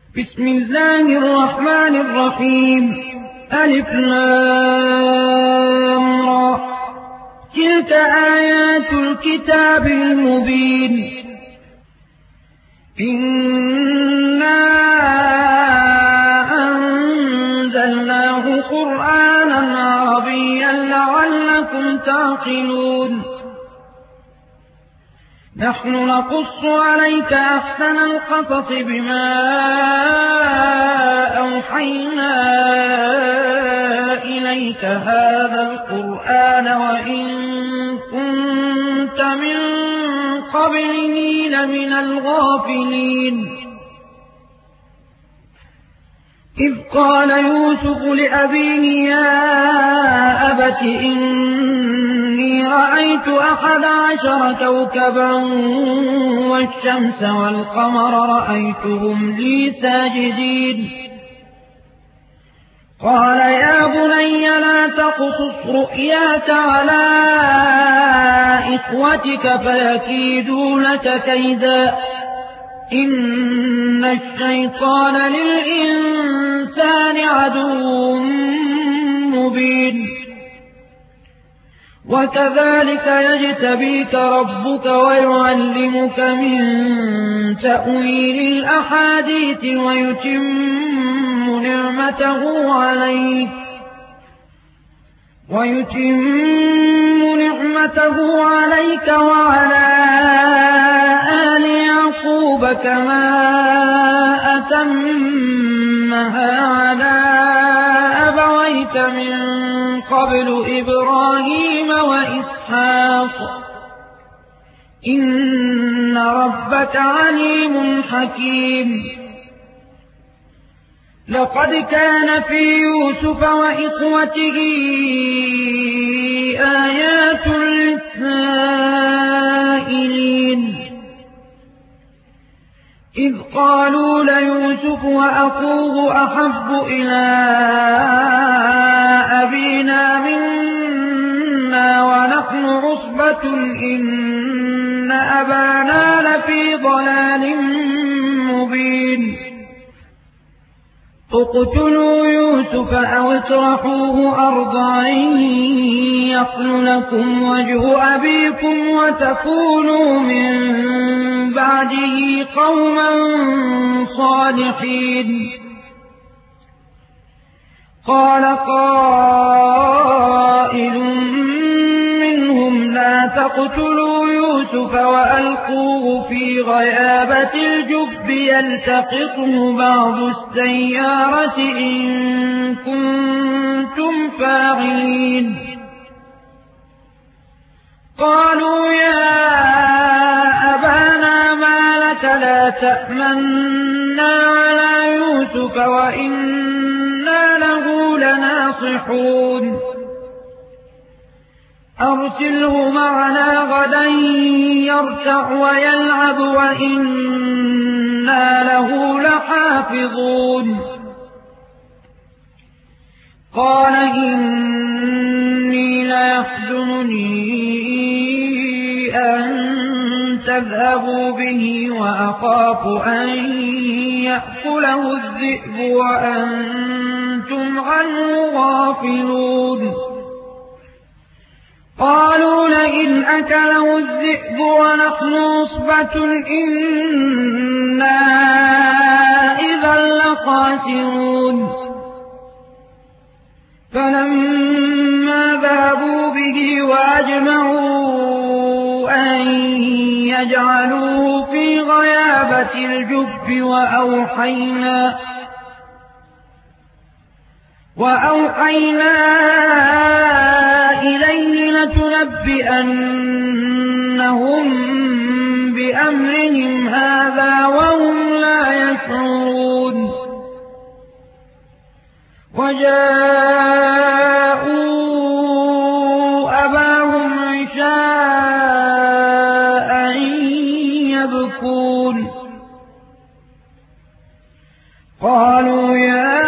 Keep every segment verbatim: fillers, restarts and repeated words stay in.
بسم الله الرحمن الرحيم. ألف لام را. تلك آيات الكتاب المبين. إنا أنزلناه قرآنا عربيا لعلكم تعقلون. نحن نقص عليك أحسن القصص بما أوحينا إليك هذا القرآن وإن كنت من قبله لمن الغافلين. إذ قال يوسف لأبيه يا أبت إني رأيت أحد عشر كوكبا والشمس والقمر رأيتهم لي ساجدين. قال يا بني لا تقصص رؤياك على إخوتك فيكيدوا لك كيدا إن الشيطان للإنسان عدو مبين. وكذلك يجتبيك ربك ويعلمك من تأويل الأحاديث ويتم نعمته عليك ويتم نعمته عليك وعلى آل يعقوب كما أتمها على أبويك من قبل إبراهيم وإسحاق إن ربك عليم حكيم. لقد كان في يوسف وإخوته آيات للسائلين إذ قالوا ليوسف وأخوه أحب إلى أبينا منا ونحن عصبة إن أبانا لفي ضلال مبين. اقتلوا يوسف أو اطرحوه أرضا يخل لكم وجه أبيكم وتكونوا من بعده قوما صالحين. قال قائل منهم لا تقتلوا يوسف وألقوه في غيابة الجب يلتقطه بعض السيارة إن كنتم فاعلين. قالوا يا أبانا ما لك لا تأمنا على يوسف وإنا له لناصحون. أرسله معنا غدا يرتع ويلعب وإنا له لحافظون. قال إني ليحزنني أن تذهبوا به وأخاف أن يأكله الذئب وأنتم عنه غافلون. قالوا لئن أكله الذئب ونحن عصبة إنا إذا لخاسرون. فلما ذهبوا به وأجمعوا أن يجعلوه في غيابة الجب وأوحينا وأوحينا إليه لتنبئنهم بأمرهم هذا وهم لا يشعرون. وجاءوا أباهم عشاء يبكون. قالوا يا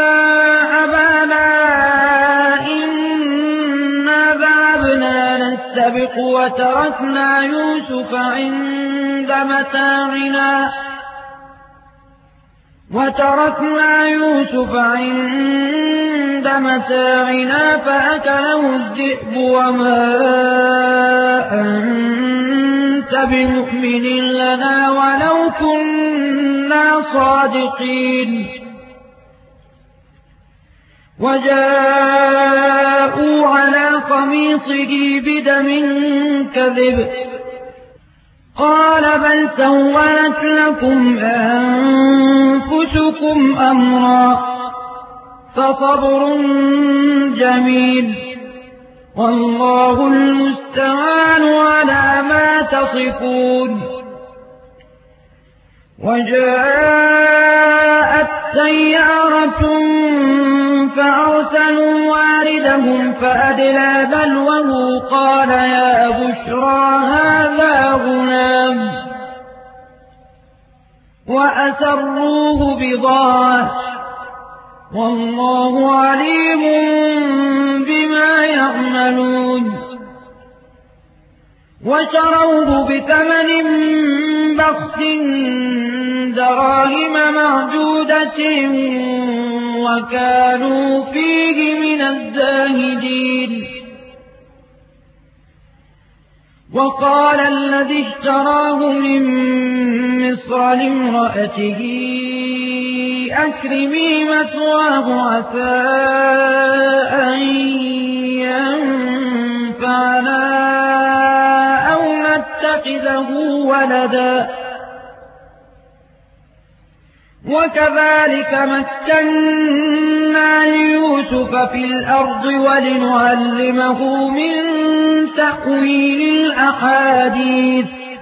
وتركنا يوسف عند متاعنا وتركنا يوسف عند متاعنا فأكله الذئب وما أنت بمؤمن لنا ولو كنا صادقين وجاءوا على قميصه بدم كذب قال بل سولت لكم أنفسكم أمرا فصبر جميل والله المستعان على ما تصفون وجاءت سيارة فأرسلوا واردهم فأدلى دلوه قال يا بشرى هذا غلام وأسروه بضاعة والله عليم بما يعملون وشروه بثمن بخس دراهم معدودة وكانوا فيه من الزاهدين وقال الذي اشتراه من مصر لامرأته أكرمي مثواه عسى أن ينفعنا أو نتخذه ولدا وكذلك مكنا ليوسف في الأرض ولنعلمه من تأويل الأحاديث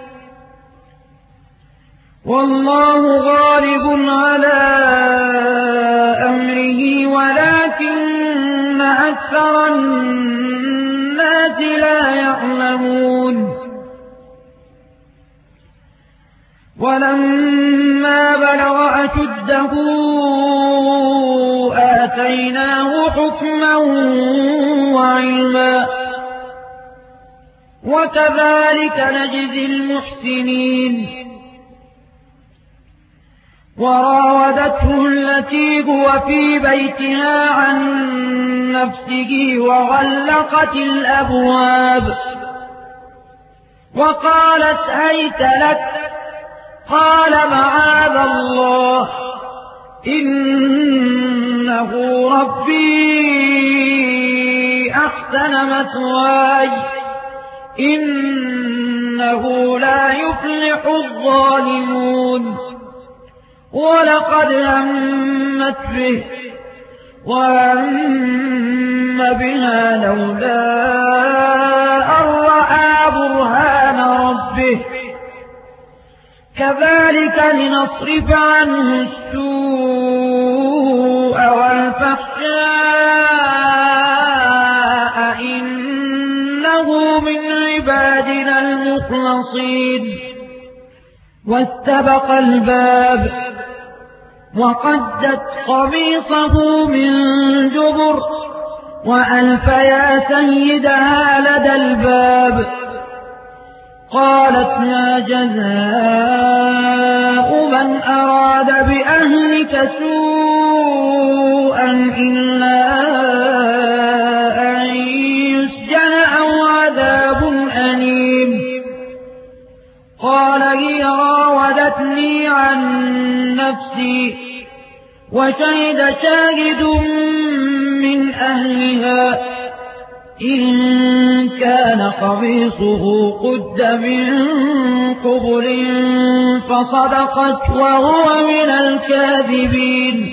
والله غالب على أمره ولكن أكثر الناس لا يعلمون ولما بلغ أشده آتيناه حكما وعلما وكذلك نجزي المحسنين وراودته التي هو في بيتها عن نفسه وغلقت الأبواب وقالت هيت لك قال معاذ الله إنه ربي أحسن مثواي إنه لا يفلح الظالمون ولقد همت به وهم بها لولا أن رأى برهان ربه كذلك لنصرف عنه السوء والفحشاء إنه من عبادنا المخلصين واستبق الباب وقدت قميصه من دبر وألف يا سيدها لدى الباب قالت ما جزاء من أراد بأهلك سوءا إلا أن يسجن أو عذاب أليم قال هي راودتني عن نفسي وشهد شاهد من أهلها إن كان قميصه قد من قبل فصدقت وهو من الكاذبين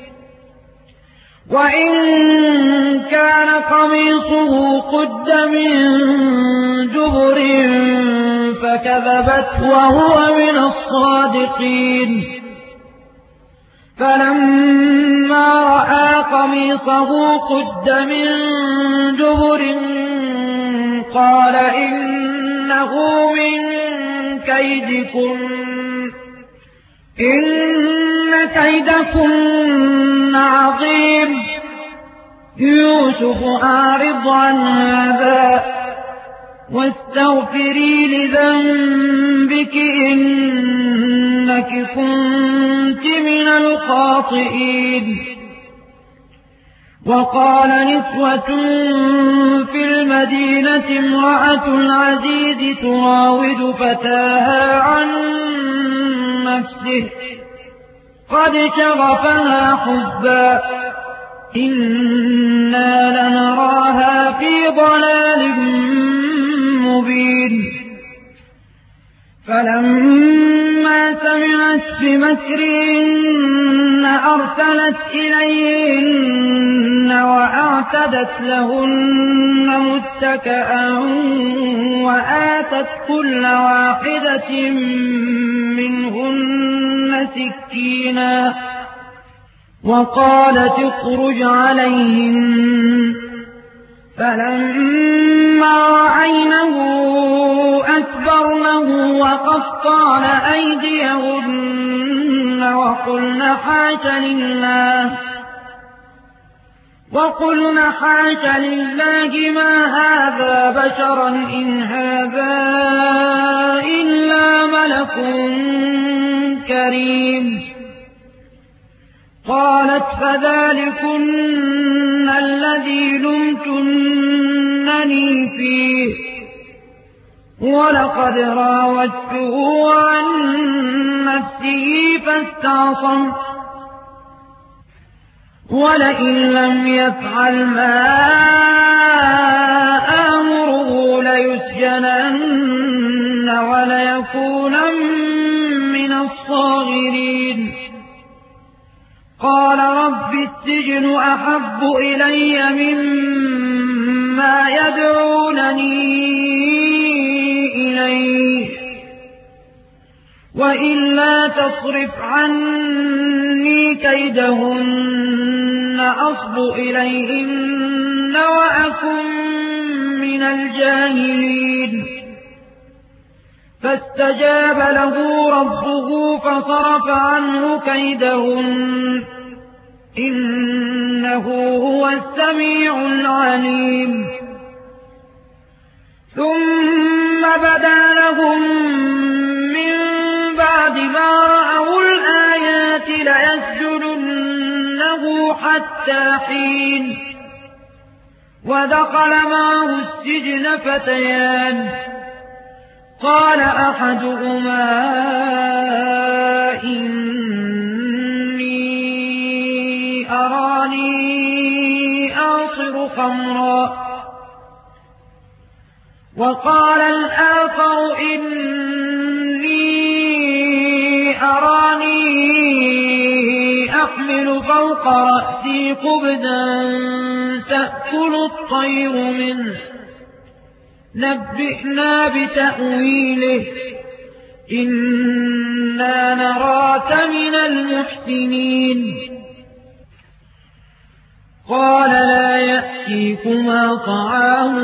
وإن كان قميصه قد من دبر فكذبت وهو من الصادقين فلما رأى قميصه قد من دبر قال إنه من كيدكن إن كيدكن عظيم يوسف أعرض عن هذا واستغفري لذنبك إنك كنت من من الخاطئين. وقال نسوة في المدينة امرأة العزيز تراود فتاها عن نفسه قد شغفها حبا إنا لنراها في ضلال مبين. فلما سمعت بمكرهن أرسلت إليهن وأعتدت لهن متكئا وآتت كل واحدة منهن سكينا وقالت اخرج عليهن. فلما رأينه أكبرنه وقطعن أيديهن وقلن حاش لله وقلن حاش لله ما هذا بشرا إن هذا إلا ملك كريم. قالت فذلكن الذي لمتنني فيه ولقد راودته عن نفسه فاستعصم ولئن لم يفعل ما آمره ليسجنن وليكونن من الصاغرين. قال رب السجن أحب إلي مما يدعونني إليه وإلا تصرف عني كيدهن أصب إليهن وأكن من الجاهلين. فاستجاب له ربه فصرف عنه كيدهن إنه هو السميع العليم. ثم بدا لهم من بعد ما رأوا الآيات ليسجننه حتى حين. ودخل معه السجن فتيان قال أحدهما إني أراني أعصر خمرا وقال الآخر إني أراني أحمل فوق رأسي خبزا تأكل الطير منه نبئنا بتأويله إنا نراك من المحسنين. قال لا يأتيكما طعام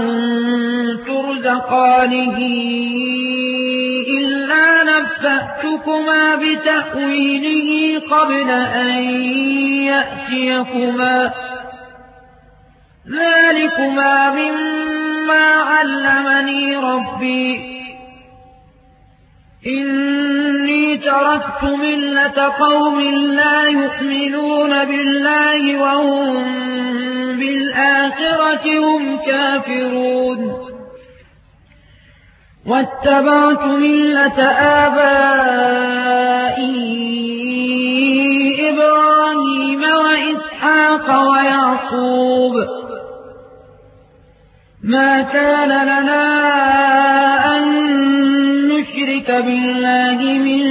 ترزقانه إلا نبأتكما بتأويله قبل أن يأتيكما ذلكما مما علمني ربي إني تركت ملة قوم لا يؤمنون بالله وهم بالآخرة هم كافرون واتبعت ملة آبائي إبراهيم وإسحاق ويعقوب ما كان لنا أن نشرك بالله من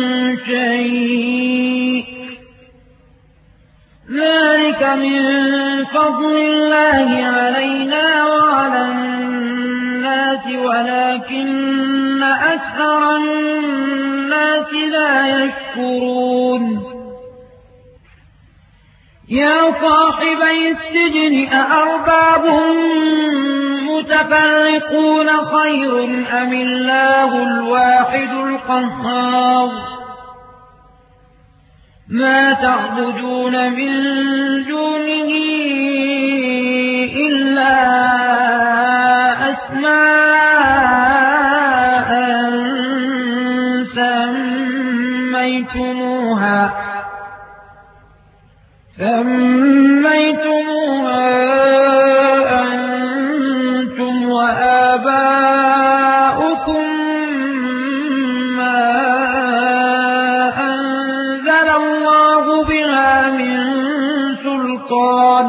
شيء ذلك من فضل الله علينا وعلى الناس ولكن أكثر الناس لا يشكرون. يا صاحبي السجن أأرباب متفرقون خير أم الله الواحد القهار ما تعبدون من دونه إلا أسماء سميتموها سميتموها أنتم وآباؤكم ما أنزل الله بها من سلطان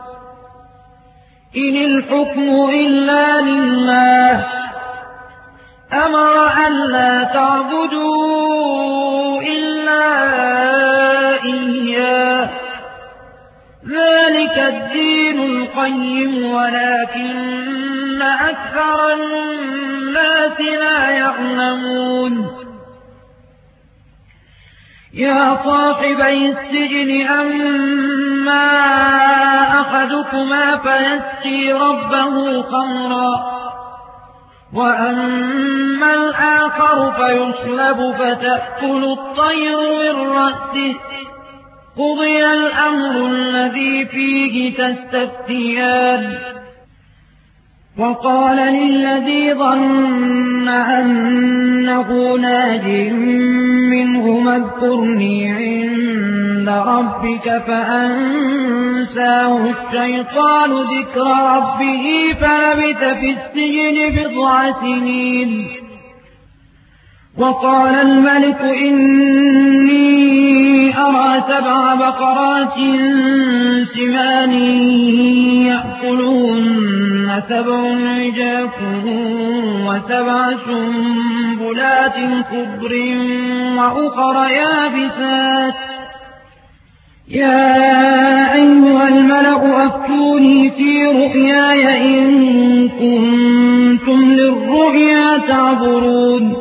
إن الحكم إلا لله أمر أن لا تعبدوا إلا إياه ذلك الدين القيم ولكن أكثر الناس لا يعلمون يا صاحبي السجن أما أحدكما فيسقي ربه خمرا وأما الآخر فيصلب فتأكل الطير من رأسه قضي الأمر الذي فيه تستفتيان وقال للذي ظن أنه ناج منهما اذكرني عند ربك فأنساه الشيطان ذكر ربه فلبث في السجن بضع سنين وقال الملك إني أرى سبع بقرات سمان يأكلهن سبع عجاف وسبع سنبلات خضر وأخر يابسات يا أيها الملأ أفتوني في رؤياي إن كنتم للرؤيا تعبرون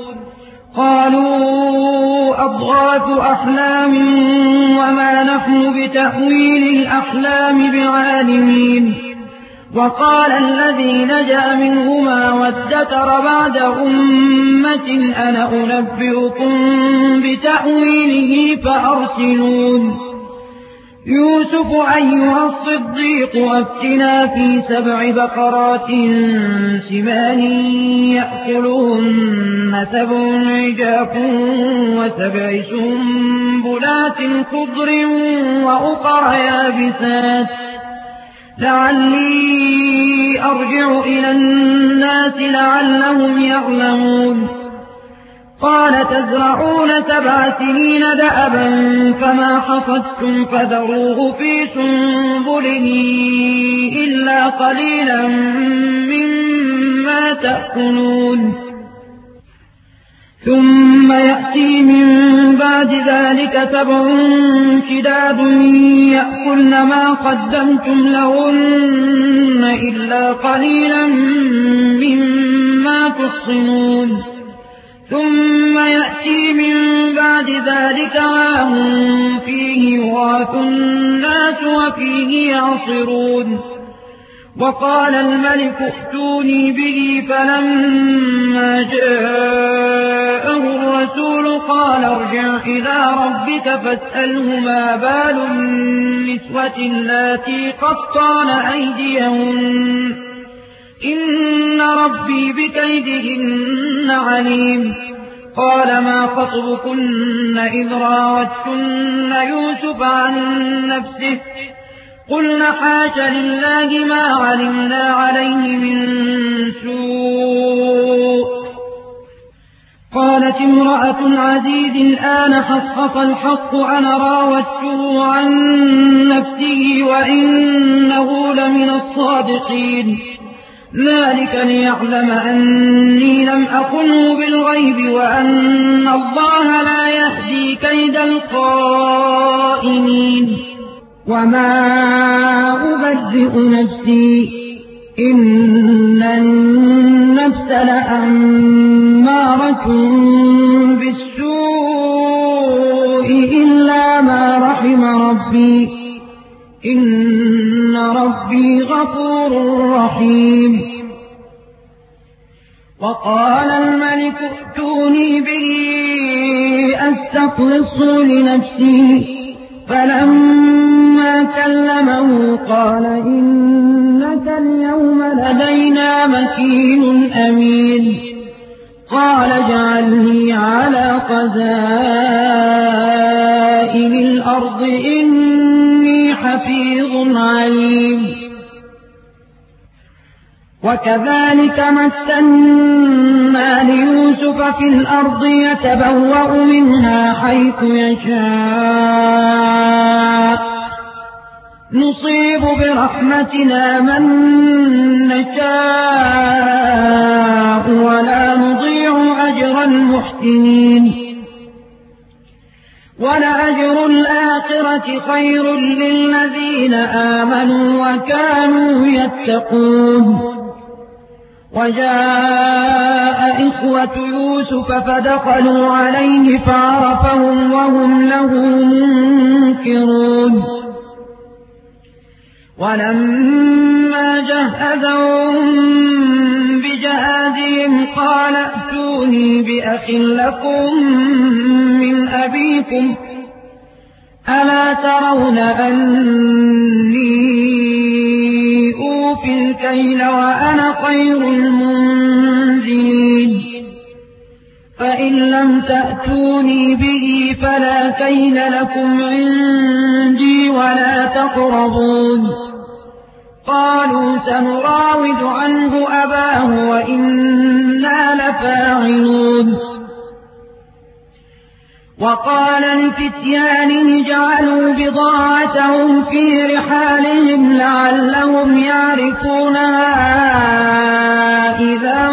قالوا أضغاث أحلام وما نحن بتأويل الأحلام بعالمين وقال الذي نجا منهما وادكر بعد أمة أنا أنبئكم بتأويله فأرسلون يوسف أيها الصديق أفتنا في سبع بقرات سمان يأكلهن سبع عجاف وسبع سنبلات خضر وأخر يابسات لعلي أرجع إلى الناس لعلهم يعلمون قال تزرعون سبع سنين دأبا فما حصدتم فذروه في سنبله إلا قليلا مما تأكلون ثم يأتي من بعد ذلك سبع شداد يأكلن ما قدمتم لهن إلا قليلا مما تحصنون ثم يأتي من بعد ذلك عام فيه يغاث الناس وفيه يعصرون وقال الملك ائتوني به فلما جاءه الرسول قال ارجع إلى ربك فاسأله ما بال النسوة اللاتي قطعن أيديهن إن ربي بكيدهن عليم قال ما خطبكن إذ راوتن يوسف عن نفسه قلنا حاش لله ما علمنا عليه من سوء قالت امرأة العزيز الآن حصحص الحق أنا راودته عن نفسه وإنه لمن الصادقين ذلك ليعلم أني لم أخنه بالغيب وأن الله لا يهدي كيد الخائنين وما أبرئ نفسي إن النفس لأمارة بالسوء إلا ما رحم ربي إن ربي غفور رحيم وقال الملك ائتوني به أستخلصه لنفسي فلما كلمه قال إنك اليوم لدينا مكين أمين قال اجعلني على خزائن الأرض إني عليم. وكذلك مكنا ليوسف في الأرض يتبوأ منها حيث يشاء نصيب برحمتنا من نشاء ولا نضيع أجر المحسنين ولأجر الآخرة خير للذين آمنوا وكانوا يتقون. وجاء إخوة يوسف فدخلوا عليه فعرفهم وهم له منكرون. ولما جهزهم بجهازهم قال ائتوني بأخ لكم من أبيكم ألا ترون أني أوفي الكيل وأنا خير المنزلين فإن لم تأتوني به فلا كيل لكم عندي ولا تقربون. قالوا سنراود عنه أباه وإنا لفاعلون. وقال لفتيانه اجعلوا بضاعتهم في رحالهم لعلهم يعرفونها إذا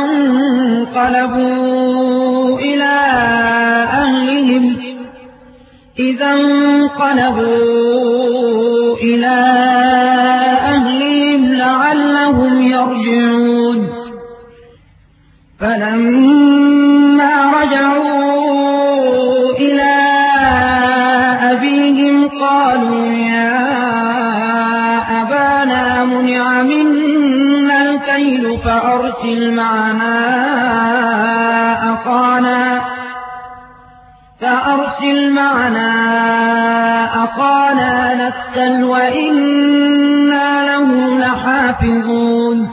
انقلبوا إلى أهلهم إذا انقلبوا إلى أهلهم لعلهم يرجعون. فلما رجعوا إلى أبيهم قالوا يا أبانا منع منا الكيل فأرسل معنا أخانا فأرسل معنا أخانا نكتل وإنا له لحافظون.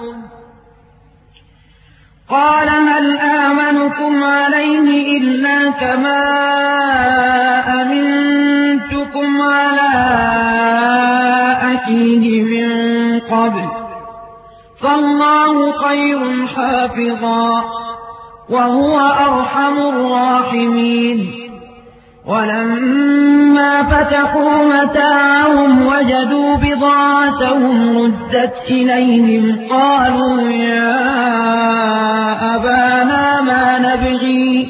قال هل آمنكم عليه إلا كما أمنتكم على أخيه من قبل فالله خير حافظا وهو أرحم الراحمين. ولما فتحوا متاعهم وجدوا بضاعتهم ردت إليهم قالوا يا أبانا ما نبغي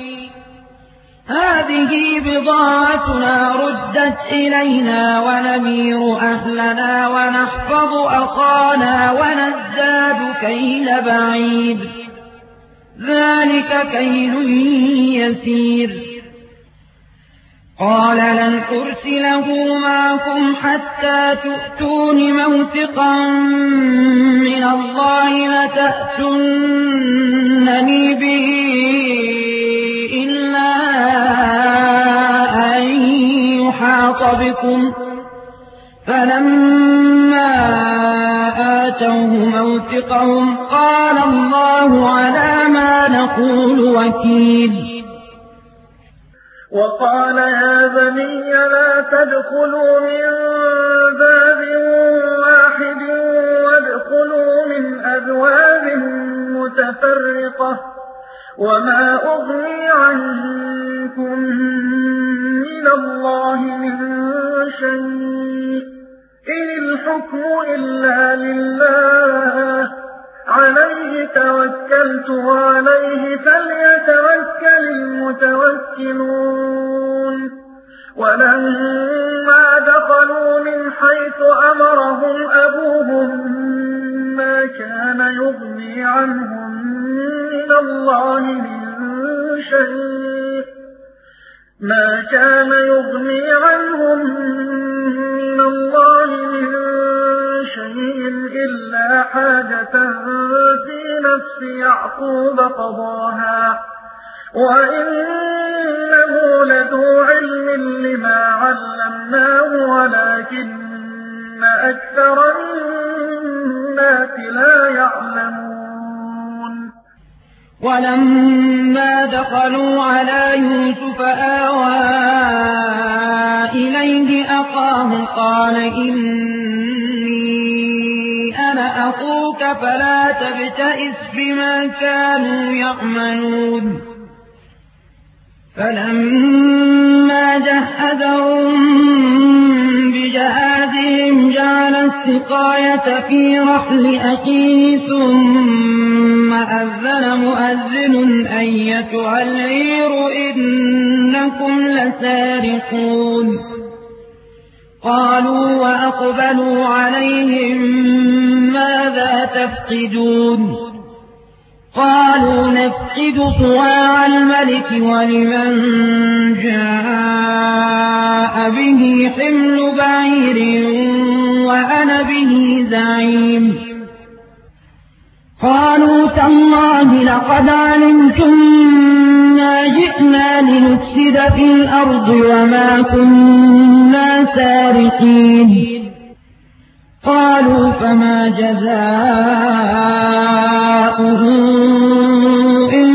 هذه بضاعتنا ردت إلينا ونمير أهلنا ونحفظ أخانا ونزداد كيل بعيد ذلك كيل يسير. قال لن أرسله معكم حتى تؤتون موثقا من الله لتأتونني به إلا أن يحاط بكم. فلما آتوه موثقهم قال الله على ما نقول وكيل. وقال يا بني لا تدخلوا من باب واحد وادخلوا من أبواب متفرقة وما أغني عنكم من الله من شيء إن الحكم إلا لله عليه توكلت وعليه فليتوكل المتوكلون. ولما دخلوا من حيث أمرهم أبوهم ما كان يغني عنهم من الله من شيء ما كان يغني عنهم من الله من شيء إلا حاجة في نفس يعقوب قضاها وإنه لذو علم لما علمناه ولكن أكثر الناس لا يعلمون. ولما دخلوا على يوسف آوى إليه أخاه قال إني فلا تبتئس بما كانوا يعملون فلما جهزهم بجهازهم جعل السقاية في رحل أخيه ثم أذن مؤذن أيتها العير إنكم لسارقون قالوا وأقبلوا عليهم ماذا تفقدون قالوا نفقد صواع الملك ولمن جاء به حمل بعير وأنا به زعيم قالوا تالله لقد علمتم ما جئنا لنفسد في الأرض وما كنا سارقين قالوا فما جزاؤه إن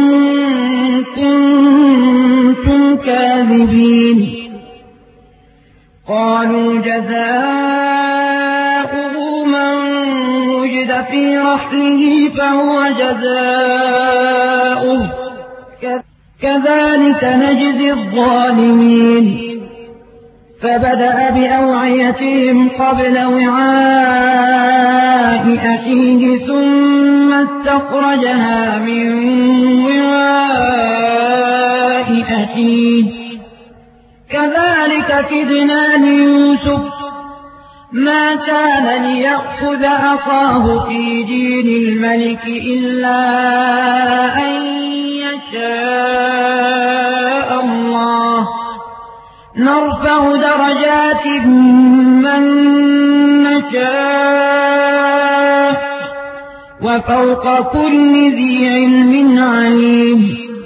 كنتم كاذبين قالوا جزاؤه من وجد في رحله فهو جزاؤه كذلك نجزي الظالمين فبدأ بأوعيتهم قبل وعاء أخيه ثم استخرجها من وعاء أخيه كذلك كدنا ليوسف ما كان ليأخذ أخاه في دين الملك إلا أن يشاء الله نرفع درجات من نشاء وفوق كل ذي علم عليم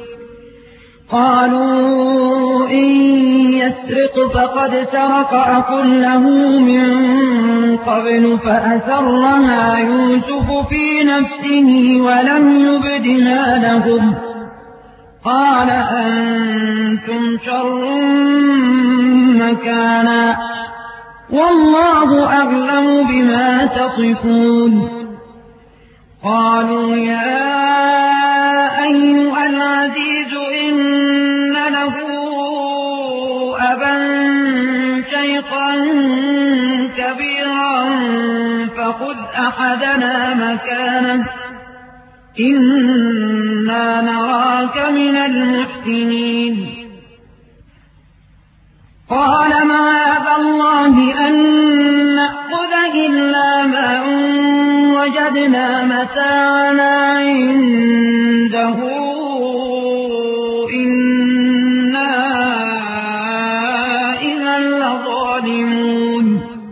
قالوا إن يسرق فقد سرق أخ له من قبل فأسرها يوسف في نفسه ولم يبدها لهم قال أنتم شر مكانا والله أعلم بما تصفون قالوا يا أيها العزيز إن له أبا شيخا كبيرا فخذ أحدنا مكانه إنا نراك من المحسنين قال معاذ الله أن نأخذ إلا ما وجدنا متاعنا عنده إنا إذا لظالمون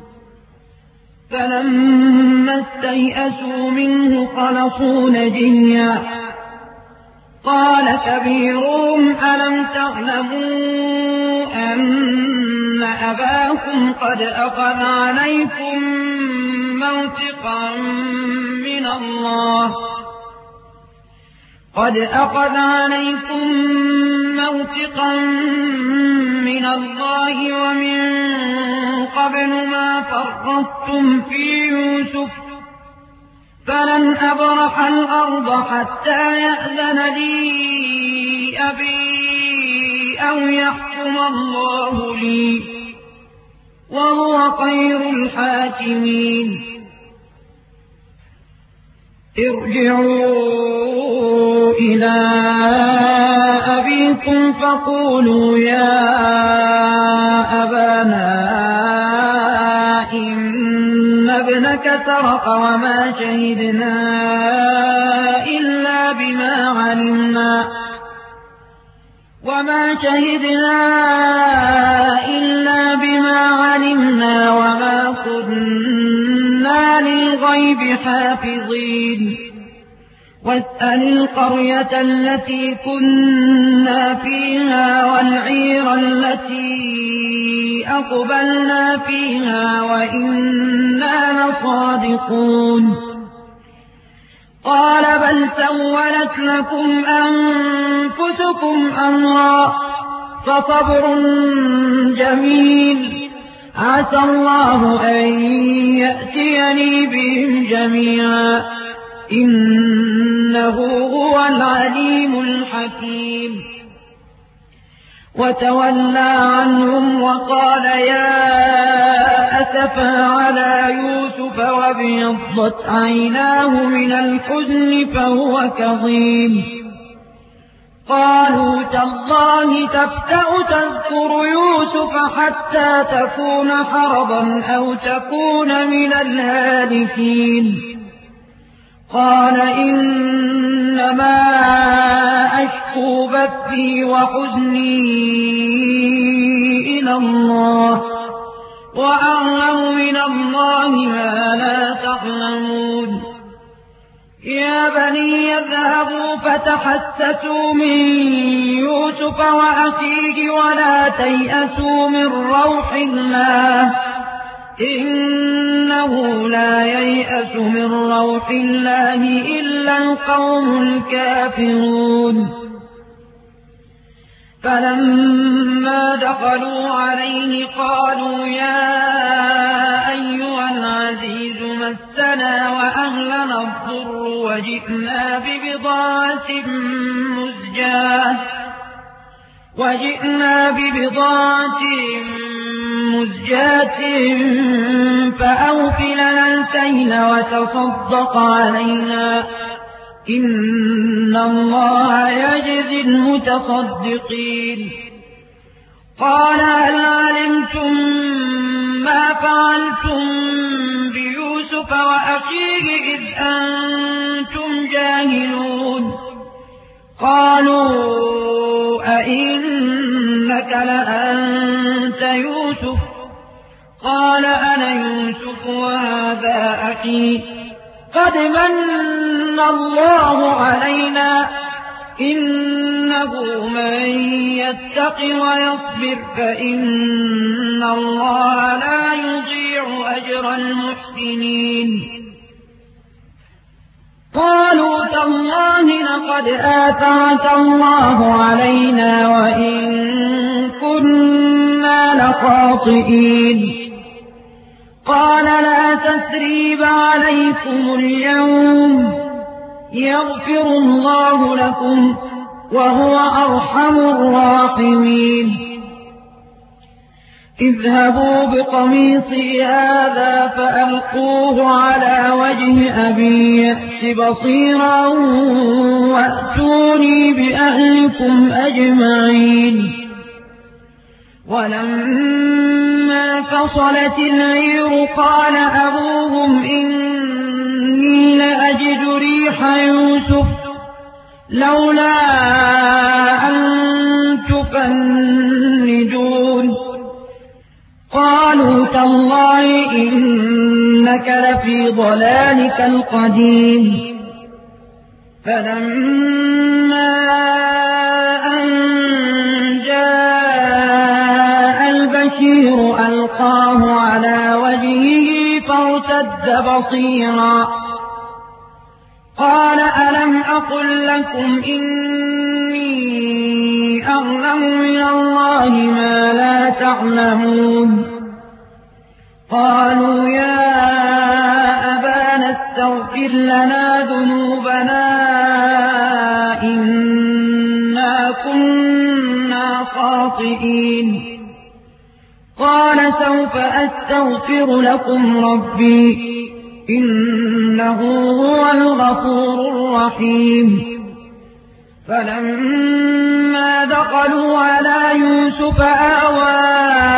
فلما استيئسوا منه خلصوا نجيا قال كبيرهم ألم تعلموا أن أباكم قد أخذ عليكم موثقا من الله قد أخذ عليكم موثقا من الله ومن قبل ما فرطتم في يوسف فلن أبرح الأرض حتى يأذن لي أبي أو يحكم الله لي وهو خير الحاكمين ارجعوا إلى أبيكم فقولوا يا أبانا إن ابنك سرق وما شهدنا إلا بما علمنا وما شهدنا إلا بما علمنا وما كنا للغيب حافظين واسأل القرية التي كنا فيها والعير التي أقبلنا فيها وإنا لصادقون قال بل سولت لكم أنفسكم أمرا فصبر جميل عسى الله أن يأتيني بهم جميعا إنه هو العليم الحكيم وتولى عنهم وقال يا أسفا على يوسف وابيضت عيناه من الحزن فهو كظيم قالوا تالله تفتأ تذكر يوسف حتى تكون حرضا أو تكون من الهالكين قال إنما أشكو بثي وحزني إلى الله وأعلم من الله ما لا تعلمون يا بني اذهبوا فتحسسوا من يوسف وأخيه ولا تيأسوا من روح الله إنه لا ييأس من روح الله إلا القوم الكافرون فلما دخلوا عليه قالوا يا أيها العزيز مسنا وأهلنا الضر وجئنا ببضاعة مزجاة وجئنا ببضاعة مزجاة فأوف لنا الكيل وتصدق علينا إن الله يجزي المتصدقين قال هل علمتم ما فعلتم بيوسف وأخيه إذ أنتم جاهلون قالوا أئنك لأنت يوسف قال أنا يوسف وهذا أخي قد من الله علينا إنه من يتق ويصبر فإن الله لا يضيع أجر المحسنين قالوا تالله لقد آثرك الله علينا وإن كنا لخاطئين قال لا تثريب عليكم اليوم يغفر الله لكم وهو أرحم الراحمين اذهبوا بقميصي هذا فألقوه على وجه أبي يأت بصيرا وأتوني بأهلكم أجمعين ولما فصلت العير قال أبوهم إني لأجد ريح يوسف لولا أن تفندون قالوا تالله إنك لفي ضلالك القديم فلما أن جاء البشير ألقاه على وجهه فارتد بصيرا قال ألم أقل لكم إني أعلم من الله ما لا تعلمون قالوا يا أبانا استغفر لنا ذنوبنا إنا كنا خاطئين قال سوف أستغفر لكم ربي إنه هو الغفور الرحيم فلما دخلوا على يوسف آوى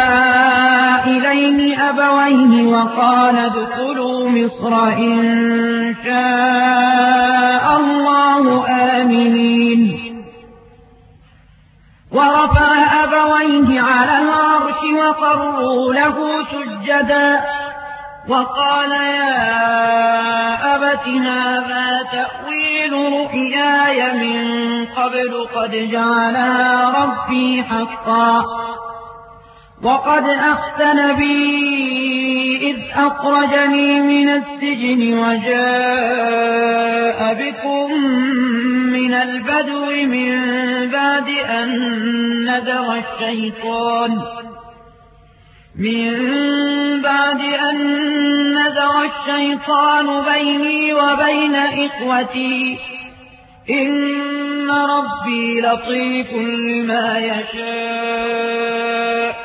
إليه أبويه وقال ادخلوا مصر إن شاء الله آمنين ورفع أبويه على العرش وقروا له سجدا وقال يا أبت هذا تأويل رؤياي من قبل قد جعلها ربي حقا وقد أحسن بي إذ أخرجني من السجن وجاء بكم من البدو من بعد أن نزغ الشيطان من بعد أن نزغ الشيطان بيني وبين إخوتي إن ربي لطيف لما يشاء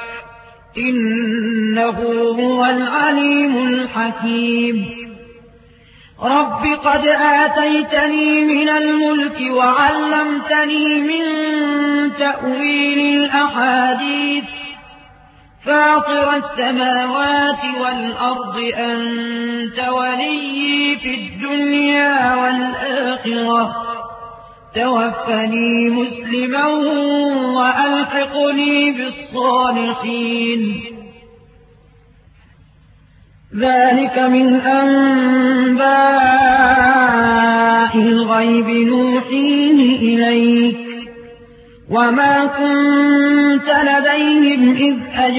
إنه هو العليم الحكيم رب قد آتيتني من الملك وعلمتني من تأويل الأحاديث فاطر السماوات والأرض أنت ولي في الدنيا والآخرة توفني مسلما وألحقني بالصالحين ذلك من أنباء الغيب نوحيه إليك وما كنت لديهم إذ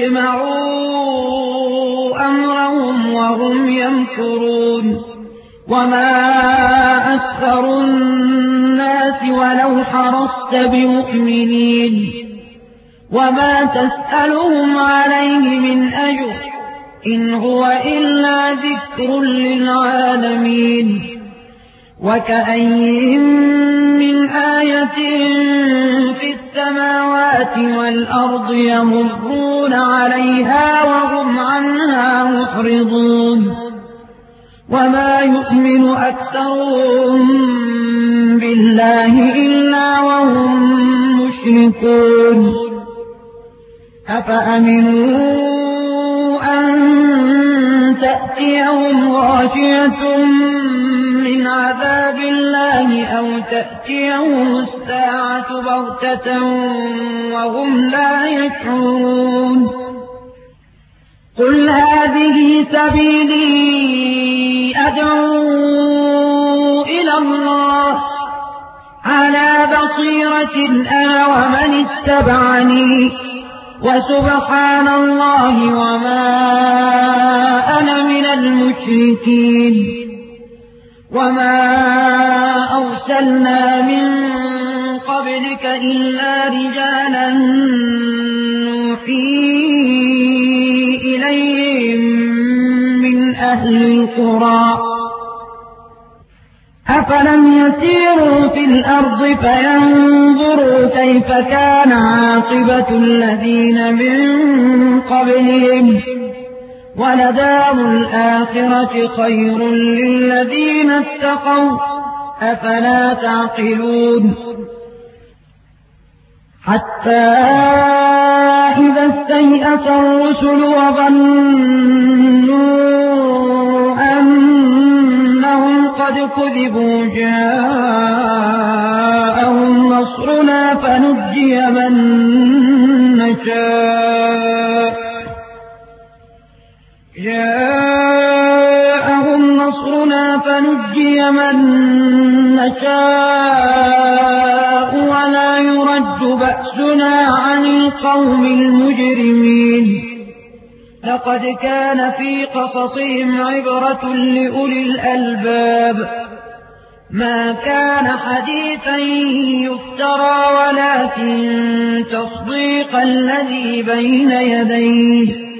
أجمعوا أمرهم وهم يمكرون وما أكثر الناس ولو حرصت بمؤمنين وما تسألهم عليه من أجر إن هو إلا ذكر للعالمين وكأين من آية في السماوات والأرض يمرون عليها وهم عنها معرضون وما يؤمن أكثرهم بالله إلا وهم مشركون أفأمنوا أن تأتيهم غاشية من عذاب الله أو تأتيهم الساعة بغتة وهم لا يشعرون قل هذه سبيلي أدعو إلى الله على بصيرة أنا ومن اتبعني وسبحان الله وما أنا من المشركين وما أرسلنا من قبلك إلا رجالا نوحي إليهم من أهل القرى أفلم يسيروا في الأرض فينظروا كيف كان عاقبة الذين من قبلهم ولدار الآخرة خير للذين اتقوا أفلا تعقلون حتى إذا استيأس الرسل وظنوا أنهم قد كذبوا جاءهم نصرنا فنجي من نشاء جاءهم نصرنا فنجي من نشاء ولا يرد بأسنا عن القوم المجرمين لقد كان في قصصهم عبرة لأولي الألباب ما كان حديثا يفترى ولكن تصديق الذي بين يديه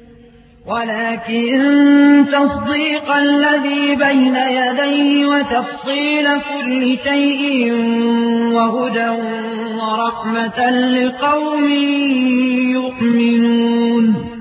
ولكن تصديق الذي بين يديه وتفصيل كل شيء وهدى ورحمة لقوم يؤمنون